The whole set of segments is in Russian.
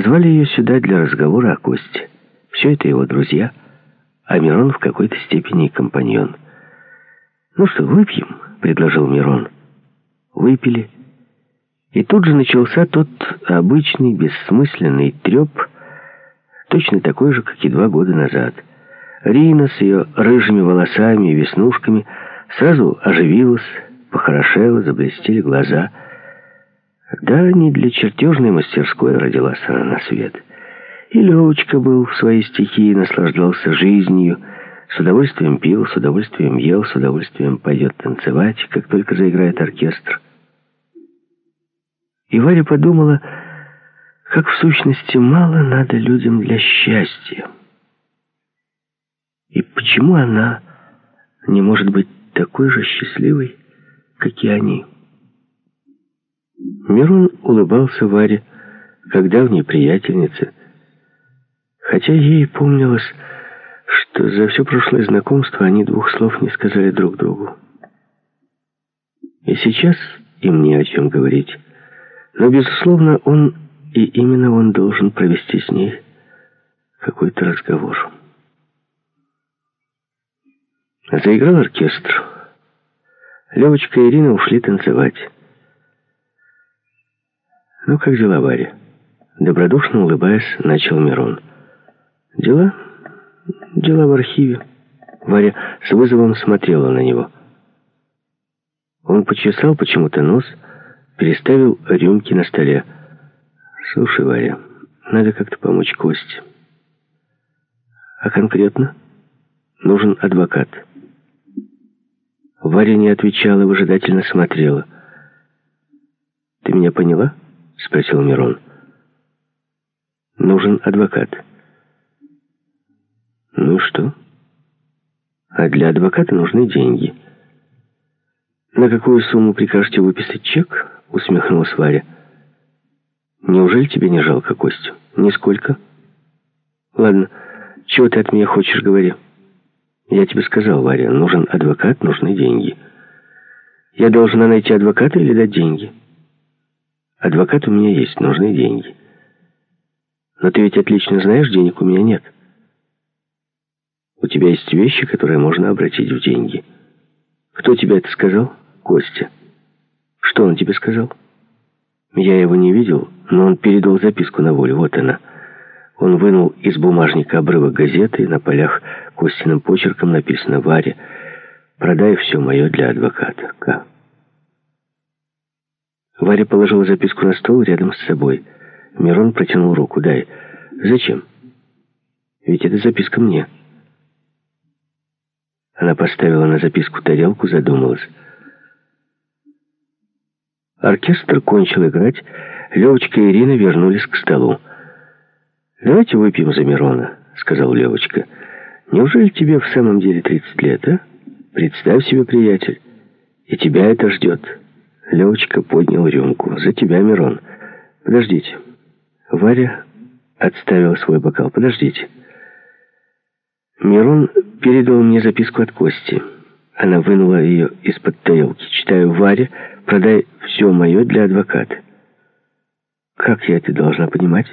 Звали ее сюда для разговора о Косте. Все это его друзья, а Мирон в какой-то степени компаньон. «Ну что, выпьем?» — предложил Мирон. Выпили. И тут же начался тот обычный, бессмысленный треп, точно такой же, как и 2 года назад. Рина с ее рыжими волосами и веснушками сразу оживилась, похорошела, заблестели глаза. Да, не для чертежной мастерской родилась она на свет. И Левочка был в своей стихии, наслаждался жизнью, с удовольствием пил, с удовольствием ел, с удовольствием пойдет танцевать, как только заиграет оркестр. И Варя подумала, как в сущности мало надо людям для счастья. И почему она не может быть такой же счастливой, как и они? Мирон улыбался Варе, как давней приятельнице, хотя ей помнилось, что за все прошлое знакомство они 2 слов не сказали друг другу. И сейчас им не о чем говорить, но, безусловно, он, и именно он, должен провести с ней какой-то разговор. Заиграл оркестр. Левочка и Ирина ушли танцевать. «Ну, как дела, Варя?» Добродушно улыбаясь, начал Мирон. «Дела? Дела в архиве». Варя с вызовом смотрела на него. Он почесал почему-то нос, переставил рюмки на столе. «Слушай, Варя, надо как-то помочь Косте. А конкретно нужен адвокат». Варя не отвечала, выжидательно смотрела. «Ты меня поняла?» — спросил Мирон. «Нужен адвокат». «Ну и что?» «А для адвоката нужны деньги». «На какую сумму прикажете выписать чек?» — усмехнулась Варя. «Неужели тебе не жалко Костю?» «Нисколько». «Ладно, чего ты от меня хочешь, говори». «Я тебе сказал, Варя, нужен адвокат, нужны деньги». «Я должна найти адвоката или дать деньги?» «Адвокат у меня есть, нужны деньги». «Но ты ведь отлично знаешь, денег у меня нет». «У тебя есть вещи, которые можно обратить в деньги». «Кто тебе это сказал?» «Костя». «Что он тебе сказал?» «Я его не видел, но он передал записку на волю. Вот она». Он вынул из бумажника обрывок газеты, и на полях Костиным почерком написано: «Варя, продай все мое для адвоката. К». Варя положила записку на стол рядом с собой. Мирон протянул руку. «Дай». «Зачем? Ведь это записка мне». Она поставила на записку тарелку, задумалась. Оркестр кончил играть. Левочка и Ирина вернулись к столу. «Давайте выпьем за Мирона», — сказал Левочка. «Неужели тебе в самом деле 30 лет, а? Представь себе, приятель, и тебя это ждет». Левочка поднял рюмку. «За тебя, Мирон». «Подождите». Варя отставила свой бокал. «Подождите». Мирон передал мне записку от Кости. Она вынула ее из-под тарелки. Читаю: «Варя, продай все мое для адвоката». «Как я это должна понимать?»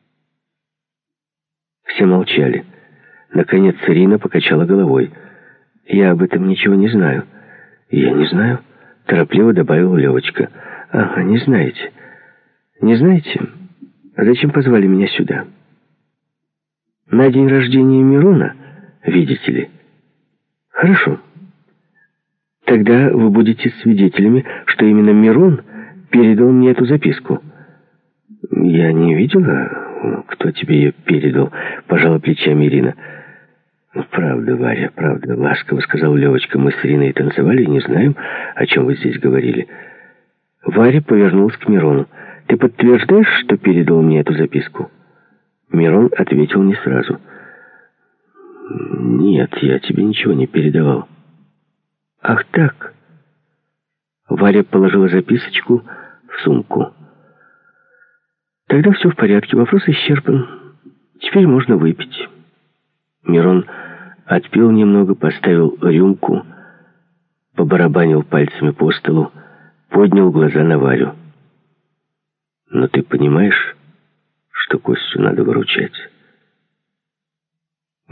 Все молчали. Наконец Ирина покачала головой. «Я об этом ничего не знаю». «Я не знаю», — торопливо добавил Левочка. «Ага, не знаете». «Не знаете? А зачем позвали меня сюда?» «На день рождения Мирона, видите ли». «Хорошо. Тогда вы будете свидетелями, что именно Мирон передал мне эту записку». «Я не видела, кто тебе ее передал», — пожала плечами Ирина. «Правда, Варя, правда», — ласково сказал Левочка. «Мы с Ириной танцевали и не знаем, о чем вы здесь говорили». Варя повернулась к Мирону. «Ты подтверждаешь, что передал мне эту записку?» Мирон ответил не сразу. «Нет, я тебе ничего не передавал». «Ах так?» Варя положила записочку в сумку. «Тогда все в порядке, вопрос исчерпан. Теперь можно выпить». Мирон отпил немного, поставил рюмку, побарабанил пальцами по столу, поднял глаза на Варю. «Но ты понимаешь, что Костю надо выручать.